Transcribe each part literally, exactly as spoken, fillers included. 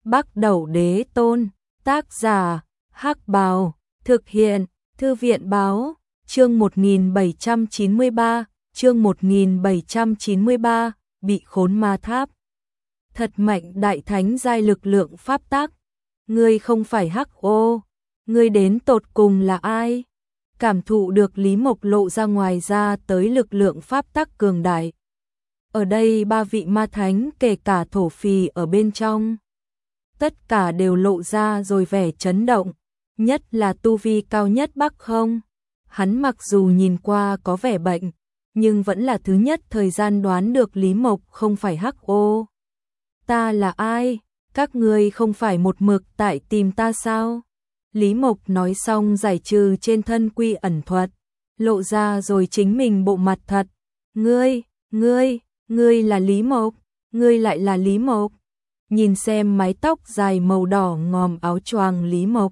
Bắc Đẩu Đế Tôn, tác giả, Hắc Bào, thực hiện, Thư viện Báo, chương một nghìn bảy trăm chín mươi ba, chương một nghìn bảy trăm chín mươi ba, bị khốn ma tháp. Thật mạnh đại thánh giai lực lượng pháp tắc, ngươi không phải Hắc Ô, ngươi đến tột cùng là ai? Cảm thụ được Lý Mộc lộ ra ngoài ra tới lực lượng pháp tắc cường đại. Ở đây ba vị ma thánh kể cả thổ phì ở bên trong. Tất cả đều lộ ra rồi vẻ chấn động, nhất là tu vi cao nhất Bắc Không. Hắn mặc dù nhìn qua có vẻ bệnh, nhưng vẫn là thứ nhất thời gian đoán được Lý Mộc không phải Hắc Ô. Ta là ai? Các ngươi không phải một mực tại tìm ta sao? Lý Mộc nói xong giải trừ trên thân quy ẩn thuật, lộ ra rồi chính mình bộ mặt thật. Ngươi, ngươi, ngươi là Lý Mộc, ngươi lại là Lý Mộc. Nhìn xem mái tóc dài màu đỏ ngòm áo choàng Lý Mộc.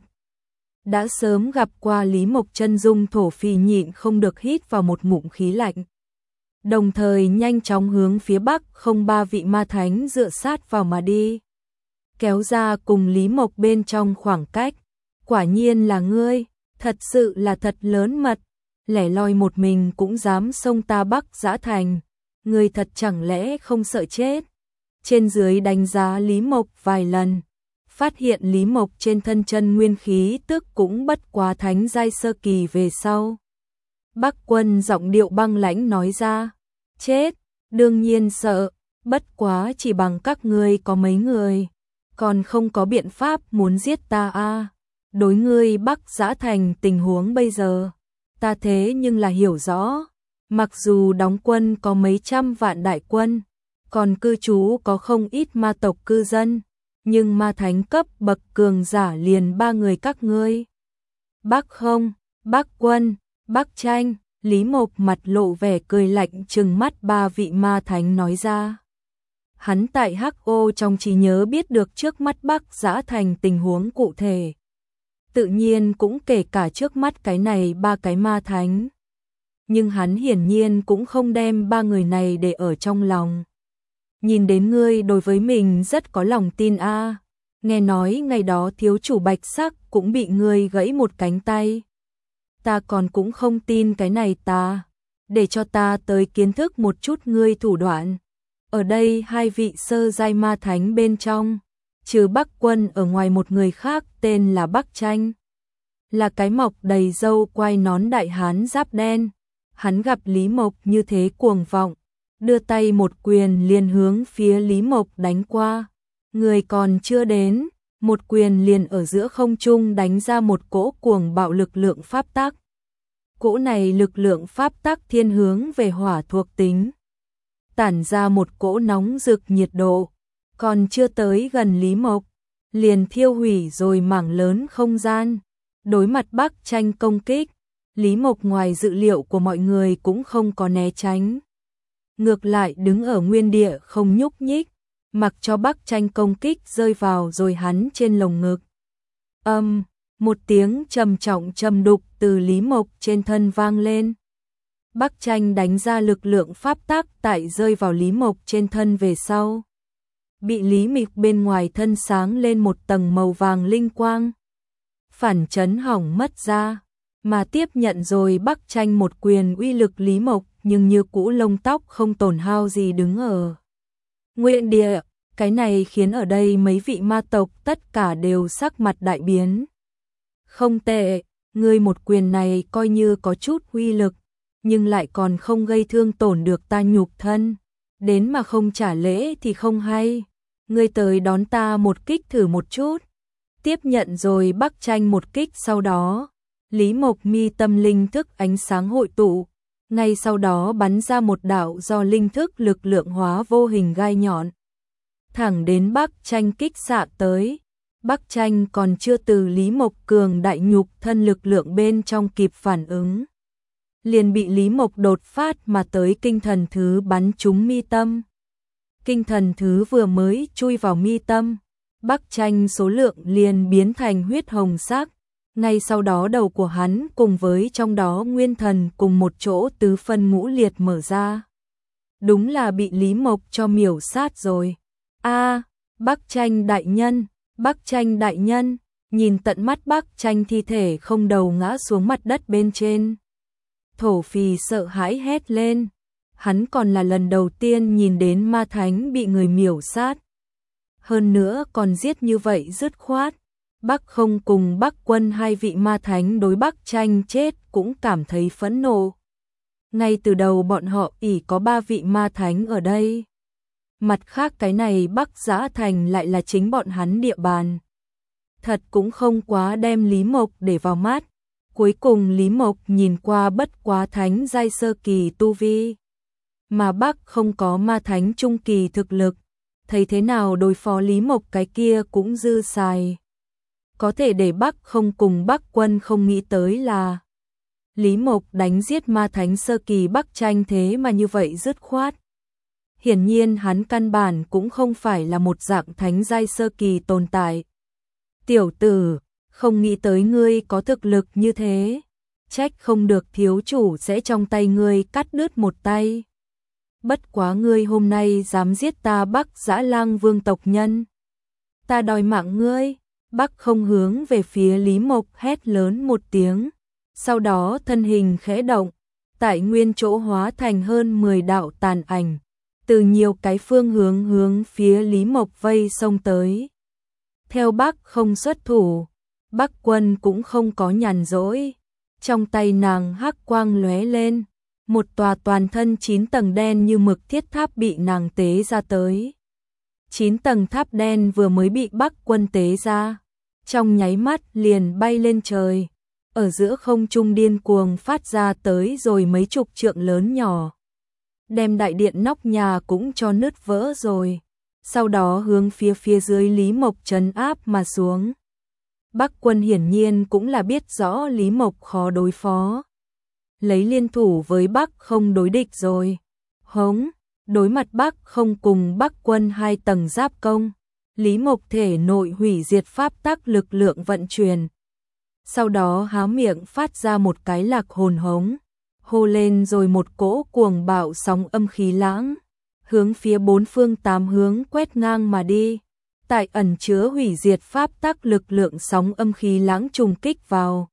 Đã sớm gặp qua Lý Mộc chân dung thổ phì nhịn không được hít vào một ngụm khí lạnh. Đồng thời nhanh chóng hướng phía bắc không ba vị ma thánh dựa sát vào mà đi. Kéo ra cùng Lý Mộc bên trong khoảng cách. Quả nhiên là ngươi, thật sự là thật lớn mật. Lẻ loi một mình cũng dám xông ta Bắc Dã Thành. Ngươi thật chẳng lẽ không sợ chết? Trên dưới đánh giá Lý Mộc vài lần, phát hiện Lý Mộc trên thân chân nguyên khí tức cũng bất quá thánh giai sơ kỳ về sau. Bắc Quân giọng điệu băng lãnh nói ra, chết, đương nhiên sợ, bất quá chỉ bằng các ngươi có mấy người, còn không có biện pháp muốn giết ta a. À. Đối ngươi Bắc Dã Thành tình huống bây giờ, ta thế nhưng là hiểu rõ, mặc dù đóng quân có mấy trăm vạn đại quân, còn cư trú có không ít ma tộc cư dân, nhưng ma thánh cấp bậc cường giả liền ba người các ngươi. Bắc Không, Bắc Quân, Bắc Tranh, Lý Mộc mặt lộ vẻ cười lạnh trừng mắt ba vị ma thánh nói ra. Hắn tại Hắc Ô trong trí nhớ biết được trước mắt Bắc Dã Thành tình huống cụ thể. Tự nhiên cũng kể cả trước mắt cái này ba cái ma thánh. Nhưng hắn hiển nhiên cũng không đem ba người này để ở trong lòng. Nhìn đến ngươi đối với mình rất có lòng tin a. À. Nghe nói ngày đó thiếu chủ Bạch Sắc cũng bị ngươi gãy một cánh tay. Ta còn cũng không tin cái này ta. Để cho ta tới kiến thức một chút ngươi thủ đoạn. Ở đây hai vị sơ giai ma thánh bên trong, trừ Bắc Quân ở ngoài một người khác tên là Bắc Tranh. Là cái mọc đầy râu quai nón đại hán giáp đen. Hắn gặp Lý Mộc như thế cuồng vọng, đưa tay một quyền liền hướng phía Lý Mộc đánh qua. Người còn chưa đến, một quyền liền ở giữa không trung đánh ra một cỗ cuồng bạo lực lượng pháp tắc. Cỗ này lực lượng pháp tắc thiên hướng về hỏa thuộc tính, tản ra một cỗ nóng rực nhiệt độ, còn chưa tới gần Lý Mộc, liền thiêu hủy rồi mảng lớn không gian. Đối mặt Bắc Tranh công kích, Lý Mộc ngoài dự liệu của mọi người cũng không có né tránh. Ngược lại đứng ở nguyên địa không nhúc nhích, mặc cho Bắc Tranh công kích rơi vào rồi hắn trên lồng ngực. Âm, um, một tiếng trầm trọng trầm đục từ Lý Mộc trên thân vang lên. Bắc Tranh đánh ra lực lượng pháp tắc tại rơi vào Lý Mộc trên thân về sau. Bị Lý Mịch bên ngoài thân sáng lên một tầng màu vàng linh quang. Phản chấn hỏng mất ra, mà tiếp nhận rồi Bắc Tranh một quyền uy lực Lý Mộc nhưng như cũ lông tóc không tổn hao gì đứng ở nguyên địa. Cái này khiến ở đây mấy vị ma tộc tất cả đều sắc mặt đại biến. Không tệ, ngươi một quyền này coi như có chút uy lực, nhưng lại còn không gây thương tổn được ta nhục thân. Đến mà không trả lễ thì không hay. Ngươi tới đón ta một kích thử một chút. Tiếp nhận rồi Bắc Tranh một kích sau đó, Lý Mộc mi tâm linh thức ánh sáng hội tụ, ngay sau đó bắn ra một đạo do linh thức lực lượng hóa vô hình gai nhọn. Thẳng đến Bắc Tranh kích xạ tới, Bắc Tranh còn chưa từ Lý Mộc cường đại nhục thân lực lượng bên trong kịp phản ứng. Liền bị Lý Mộc đột phát mà tới kinh thần thứ bắn trúng mi tâm. Kinh thần thứ vừa mới chui vào mi tâm, Bắc Tranh số lượng liền biến thành huyết hồng sắc. Ngay sau đó đầu của hắn cùng với trong đó nguyên thần cùng một chỗ tứ phân ngũ liệt mở ra. Đúng là bị Lý Mộc cho miểu sát rồi. A, Bắc Tranh đại nhân, Bắc Tranh đại nhân, nhìn tận mắt Bắc Tranh thi thể không đầu ngã xuống mặt đất bên trên. Thổ Phì sợ hãi hét lên, hắn còn là lần đầu tiên nhìn đến ma thánh bị người miểu sát. Hơn nữa còn giết như vậy dứt khoát. Bắc Không cùng Bắc Quân hai vị ma thánh đối Bắc Tranh chết cũng cảm thấy phẫn nộ. Ngay từ đầu bọn họ ỷ có ba vị ma thánh ở đây. Mặt khác cái này Bắc Giã Thành lại là chính bọn hắn địa bàn. Thật cũng không quá đem Lý Mộc để vào mắt. Cuối cùng Lý Mộc nhìn qua bất quá thánh giai sơ kỳ tu vi. Mà Bắc không có ma thánh trung kỳ thực lực. Thấy thế nào đối phó Lý Mộc cái kia cũng dư xài. Có thể để Bắc không cùng Bắc Quân không nghĩ tới là Lý Mộc đánh giết ma thánh sơ kỳ Bắc Tranh thế mà như vậy dứt khoát. Hiển nhiên hắn căn bản cũng không phải là một dạng thánh giai sơ kỳ tồn tại. Tiểu tử, không nghĩ tới ngươi có thực lực như thế. Trách không được thiếu chủ sẽ trong tay ngươi cắt đứt một tay. Bất quá ngươi hôm nay dám giết ta Bắc Dã Lang Vương tộc nhân. Ta đòi mạng ngươi. Bắc không hướng về phía Lý Mộc hét lớn một tiếng. Sau đó thân hình khẽ động. Tại nguyên chỗ hóa thành hơn mười đạo tàn ảnh. Từ nhiều cái phương hướng hướng phía Lý Mộc vây xông tới. Theo Bắc không xuất thủ, Bắc Quân cũng không có nhàn rỗi. Trong tay nàng hắc quang lóe lên, một tòa toàn thân chín tầng đen như mực thiết tháp bị nàng tế ra tới. Chín tầng tháp đen vừa mới bị Bắc Quân tế ra, trong nháy mắt liền bay lên trời, ở giữa không trung điên cuồng phát ra tới rồi mấy chục trượng lớn nhỏ. Đem đại điện nóc nhà cũng cho nứt vỡ rồi. Sau đó hướng phía phía dưới Lý Mộc trấn áp mà xuống. Bắc Quân hiển nhiên cũng là biết rõ Lý Mộc khó đối phó. Lấy liên thủ với Bắc không đối địch rồi. Hống, đối mặt Bắc không cùng Bắc Quân hai tầng giáp công. Lý Mộc thể nội hủy diệt pháp tắc lực lượng vận chuyển. Sau đó há miệng phát ra một cái lạc hồn hống. Hô lên rồi một cỗ cuồng bạo sóng âm khí lãng. Hướng phía bốn phương tám hướng quét ngang mà đi. Tại ẩn chứa hủy diệt pháp tắc lực lượng sóng âm khí lãng trùng kích vào.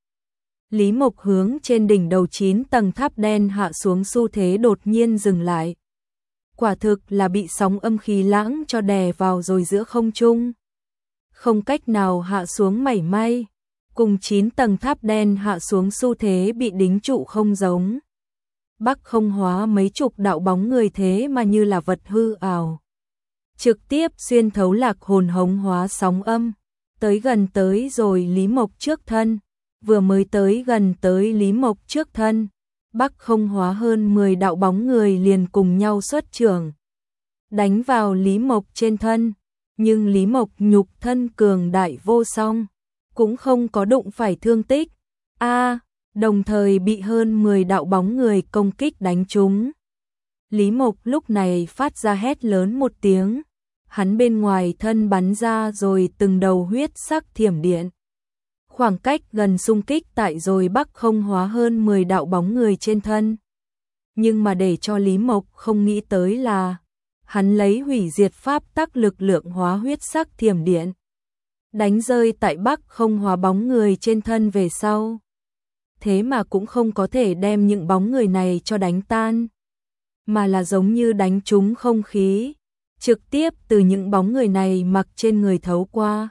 Lý Mộc hướng trên đỉnh đầu chín tầng tháp đen hạ xuống xu thế đột nhiên dừng lại. Quả thực là bị sóng âm khí lãng cho đè vào rồi giữa không trung. Không cách nào hạ xuống mảy may. Cùng chín tầng tháp đen hạ xuống xu thế bị đính trụ không giống. Bắc không hóa mấy chục đạo bóng người thế mà như là vật hư ảo. Trực tiếp xuyên thấu lạc hồn hống hóa sóng âm. Tới gần tới rồi Lý Mộc trước thân. Vừa mới tới gần tới Lý Mộc trước thân. Bắc không hóa hơn mười đạo bóng người liền cùng nhau xuất trưởng. Đánh vào Lý Mộc trên thân. Nhưng Lý Mộc nhục thân cường đại vô song. Cũng không có đụng phải thương tích. A đồng thời bị hơn mười đạo bóng người công kích đánh trúng. Lý Mộc lúc này phát ra hét lớn một tiếng, hắn bên ngoài thân bắn ra rồi từng đầu huyết sắc thiểm điện. Khoảng cách gần xung kích tại rồi Bắc không hóa hơn mười đạo bóng người trên thân. Nhưng mà để cho Lý Mộc không nghĩ tới là, hắn lấy hủy diệt pháp tắc lực lượng hóa huyết sắc thiểm điện. Đánh rơi tại Bắc không hóa bóng người trên thân về sau. Thế mà cũng không có thể đem những bóng người này cho đánh tan. Mà là giống như đánh trúng không khí. Trực tiếp từ những bóng người này mặc trên người thấu qua.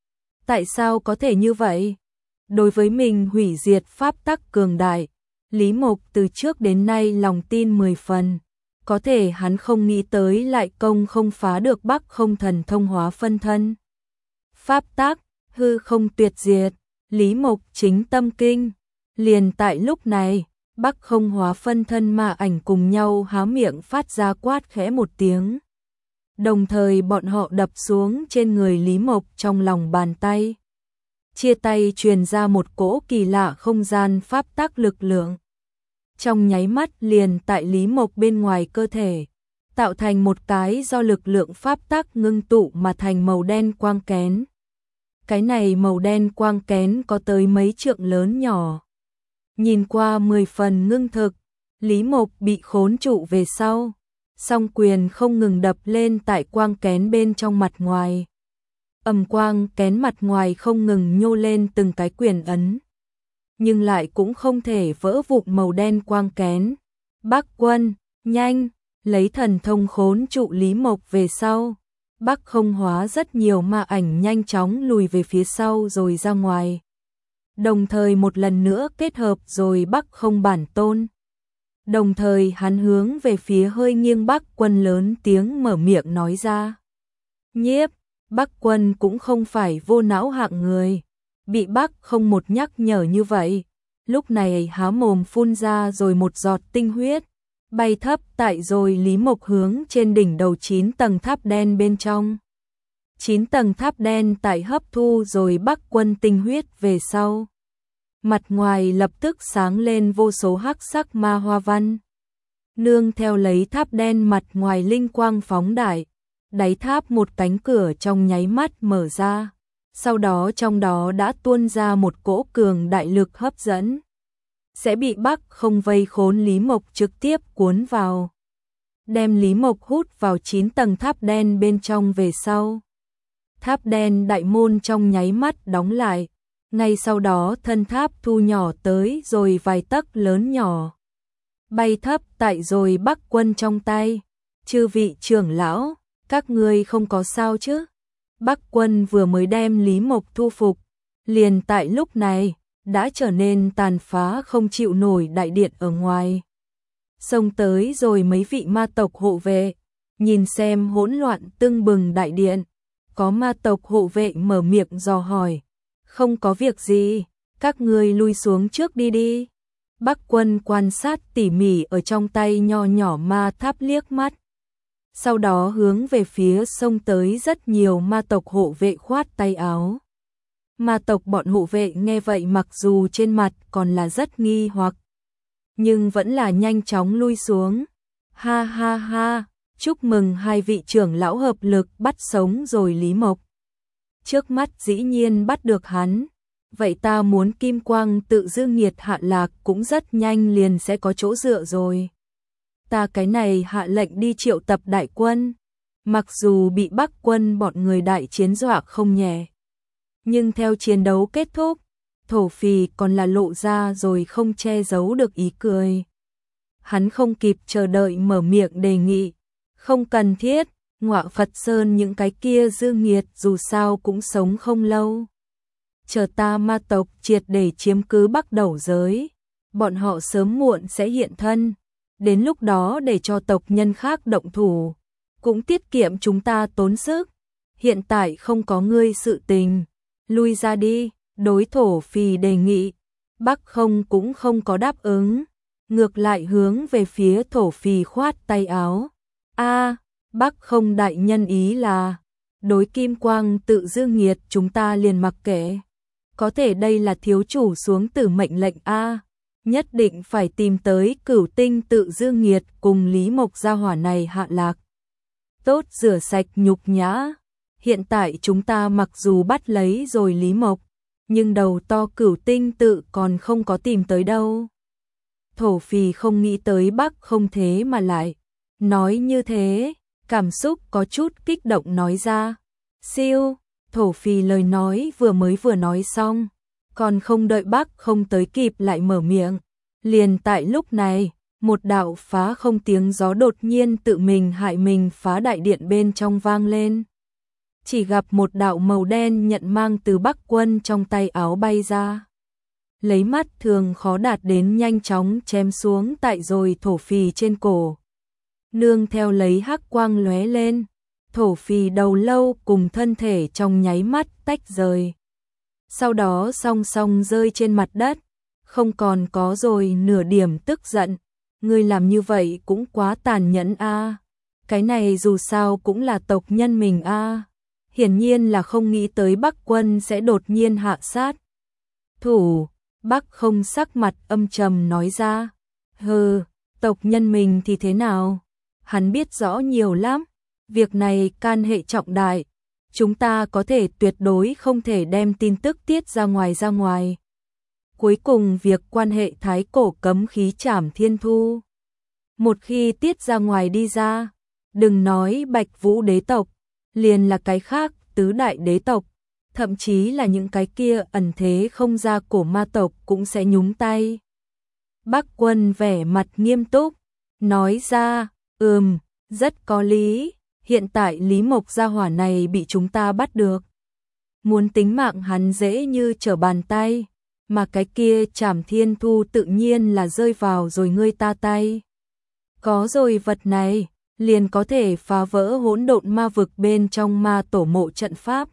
Tại sao có thể như vậy? Đối với mình hủy diệt pháp tắc cường đại, Lý Mộc từ trước đến nay lòng tin mười phần. Có thể hắn không nghĩ tới lại công không phá được Bắc không thần thông hóa phân thân. Pháp tắc, hư không tuyệt diệt, Lý Mộc chính tâm kinh. Liền tại lúc này, Bắc không hóa phân thân ma ảnh cùng nhau há miệng phát ra quát khẽ một tiếng. Đồng thời bọn họ đập xuống trên người Lý Mộc trong lòng bàn tay. Chia tay truyền ra một cỗ kỳ lạ không gian pháp tắc lực lượng. Trong nháy mắt liền tại Lý Mộc bên ngoài cơ thể, tạo thành một cái do lực lượng pháp tắc ngưng tụ mà thành màu đen quang kén. Cái này màu đen quang kén có tới mấy trượng lớn nhỏ. Nhìn qua mười phần ngưng thực, Lý Mộc bị khốn trụ về sau. Song quyền không ngừng đập lên tại quang kén bên trong mặt ngoài. Ầm quang kén mặt ngoài không ngừng nhô lên từng cái quyền ấn, nhưng lại cũng không thể vỡ vụn màu đen quang kén. Bắc Quân, nhanh, lấy thần thông khốn trụ Lý Mộc về sau. Bắc Không hóa rất nhiều ma ảnh nhanh chóng lùi về phía sau rồi ra ngoài. Đồng thời một lần nữa kết hợp rồi Bắc Không bản tôn. Đồng thời hắn hướng về phía hơi nghiêng Bắc Quân lớn tiếng mở miệng nói ra. Nhiếp, Bắc Quân cũng không phải vô não hạng người. Bị Bắc Không một nhắc nhở như vậy. Lúc này há mồm phun ra rồi một giọt tinh huyết. Bay thấp tại rồi Lý Mộc hướng trên đỉnh đầu chín tầng tháp đen bên trong. chín tầng tháp đen tại hấp thu rồi Bắc Quân tinh huyết về sau. Mặt ngoài lập tức sáng lên vô số hắc sắc ma hoa văn. Nương theo lấy tháp đen mặt ngoài linh quang phóng đại, đáy tháp một cánh cửa trong nháy mắt mở ra. Sau đó trong đó đã tuôn ra một cỗ cường đại lực hấp dẫn. Sẽ bị Bắc Không vây khốn Lý Mộc trực tiếp cuốn vào. Đem Lý Mộc hút vào chín tầng tháp đen bên trong về sau. Tháp đen đại môn trong nháy mắt đóng lại. Ngay sau đó thân tháp thu nhỏ tới rồi vài tấc lớn nhỏ. Bay thấp tại rồi Bắc Quân trong tay. Chư vị trưởng lão, các ngươi không có sao chứ? Bắc Quân vừa mới đem Lý Mộc thu phục. Liền tại lúc này, đã trở nên tàn phá không chịu nổi đại điện ở ngoài. Xông tới rồi mấy vị ma tộc hộ vệ. Nhìn xem hỗn loạn tưng bừng đại điện. Có ma tộc hộ vệ mở miệng dò hỏi. Không có việc gì, các ngươi lui xuống trước đi đi. Bắc Quân quan sát tỉ mỉ ở trong tay nho nhỏ ma tháp liếc mắt. Sau đó hướng về phía sông tới rất nhiều ma tộc hộ vệ khoát tay áo. Ma tộc bọn hộ vệ nghe vậy mặc dù trên mặt còn là rất nghi hoặc, nhưng vẫn là nhanh chóng lui xuống. Ha ha ha, chúc mừng hai vị trưởng lão hợp lực bắt sống rồi Lý Mộc. Trước mắt dĩ nhiên bắt được hắn, vậy ta muốn kim quang tự dương nhiệt hạ lạc cũng rất nhanh liền sẽ có chỗ dựa rồi. Ta cái này hạ lệnh đi triệu tập đại quân, mặc dù bị Bắc Quân bọn người đại chiến dọa không nhẹ. Nhưng theo chiến đấu kết thúc, thổ phì còn là lộ ra rồi không che giấu được ý cười. Hắn không kịp chờ đợi mở miệng đề nghị, không cần thiết. Ngọa Phật Sơn những cái kia dương nghiệt dù sao cũng sống không lâu. Chờ ta ma tộc triệt để chiếm cứ Bắc Đầu giới, bọn họ sớm muộn sẽ hiện thân. Đến lúc đó để cho tộc nhân khác động thủ, cũng tiết kiệm chúng ta tốn sức. Hiện tại không có ngươi sự tình, lui ra đi. Đối thổ phì đề nghị, Bắc Không cũng không có đáp ứng, ngược lại hướng về phía thổ phì khoát tay áo. A, Bắc Không đại nhân ý là, đối kim quang tự dương nhiệt chúng ta liền mặc kệ. Có thể đây là thiếu chủ xuống tử mệnh lệnh A, nhất định phải tìm tới cửu tinh tự dương nhiệt cùng Lý Mộc gia hỏa này hạ lạc. Tốt rửa sạch nhục nhã. Hiện tại chúng ta mặc dù bắt lấy rồi Lý Mộc, nhưng đầu to cửu tinh tự còn không có tìm tới đâu. Thổ phì không nghĩ tới Bắc Không thế mà lại nói như thế, cảm xúc có chút kích động nói ra. Siêu, thổ phì lời nói vừa mới vừa nói xong, còn không đợi Bắc Không tới kịp lại mở miệng. Liền tại lúc này, một đạo phá không tiếng gió đột nhiên tự mình hại mình phá đại điện bên trong vang lên. Chỉ gặp một đạo màu đen nhận mang từ Bắc Quân trong tay áo bay ra. Lấy mắt thường khó đạt đến nhanh chóng chém xuống tại rồi thổ phì trên cổ. Nương theo lấy hắc quang lóe lên, thổ phì đầu lâu cùng thân thể trong nháy mắt tách rời. Sau đó song song rơi trên mặt đất, không còn có rồi nửa điểm tức giận. Ngươi làm như vậy cũng quá tàn nhẫn a. Cái này dù sao cũng là tộc nhân mình a. Hiển nhiên là không nghĩ tới Bắc Quân sẽ đột nhiên hạ sát thủ. Bắc Không sắc mặt âm trầm nói ra. Hừ, tộc nhân mình thì thế nào? Hắn biết rõ nhiều lắm. Việc này can hệ trọng đại. Chúng ta có thể tuyệt đối không thể đem tin tức tiết ra ngoài ra ngoài. Cuối cùng việc quan hệ thái cổ cấm khí trảm thiên thu. Một khi tiết ra ngoài đi ra, đừng nói Bạch Vũ đế tộc, liền là cái khác tứ đại đế tộc, thậm chí là những cái kia ẩn thế không ra cổ ma tộc cũng sẽ nhúng tay. Bắc Quân vẻ mặt nghiêm túc, nói ra, ừm, rất có lý, hiện tại Lý Mộc gia hỏa này bị chúng ta bắt được. Muốn tính mạng hắn dễ như trở bàn tay, mà cái kia Trảm Thiên Thu tự nhiên là rơi vào rồi ngươi ta tay. Có rồi vật này, liền có thể phá vỡ hỗn độn ma vực bên trong ma tổ mộ trận pháp.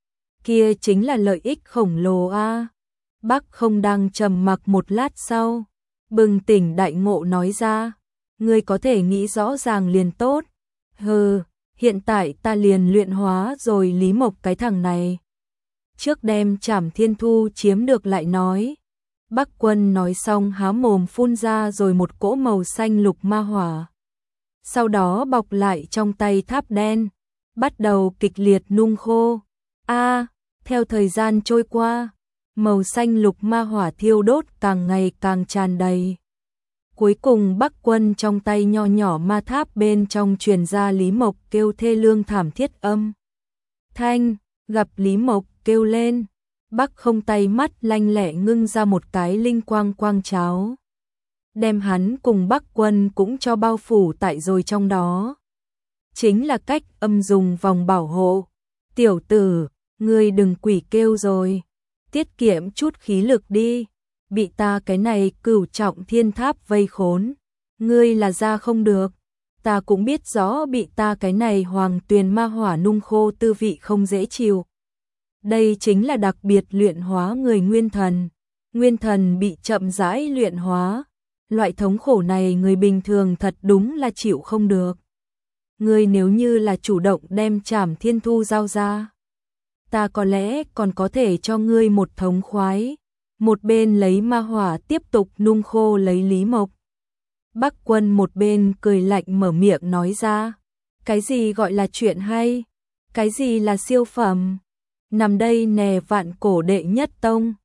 Kia chính là lợi ích khổng lồ a. Bắc Không đang trầm mặc một lát sau, bừng tỉnh đại ngộ nói ra, ngươi có thể nghĩ rõ ràng liền tốt. Hừ, hiện tại ta liền luyện hóa rồi Lý Mộc cái thằng này. Trước đem Trảm Thiên Thu chiếm được lại nói. Bắc Quân nói xong há mồm phun ra rồi một cỗ màu xanh lục ma hỏa. Sau đó bọc lại trong tay tháp đen, bắt đầu kịch liệt nung khô. A, theo thời gian trôi qua, màu xanh lục ma hỏa thiêu đốt càng ngày càng tràn đầy. Cuối cùng Bắc Quân trong tay nho nhỏ ma tháp bên trong truyền ra Lý Mộc kêu thê lương thảm thiết âm. Thanh, gặp Lý Mộc kêu lên, Bắc Không tay mắt lanh lẹ ngưng ra một cái linh quang quang cháo. Đem hắn cùng Bắc Quân cũng cho bao phủ tại rồi trong đó. Chính là cách âm dùng vòng bảo hộ. Tiểu tử, ngươi đừng quỷ kêu rồi. Tiết kiệm chút khí lực đi. Bị ta cái này cửu trọng thiên tháp vây khốn. Ngươi là ra không được. Ta cũng biết rõ bị ta cái này hoàng tuyền ma hỏa nung khô tư vị không dễ chịu. Đây chính là đặc biệt luyện hóa người nguyên thần. Nguyên thần bị chậm rãi luyện hóa. Loại thống khổ này người bình thường thật đúng là chịu không được. Ngươi nếu như là chủ động đem Trảm Thiên Thu giao ra, ta có lẽ còn có thể cho ngươi một thống khoái. Một bên lấy ma hỏa tiếp tục nung khô lấy Lý Mộc. Bắc Quân một bên cười lạnh mở miệng nói ra. Cái gì gọi là chuyện hay? Cái gì là siêu phẩm? Nằm đây nè vạn cổ đệ nhất tông.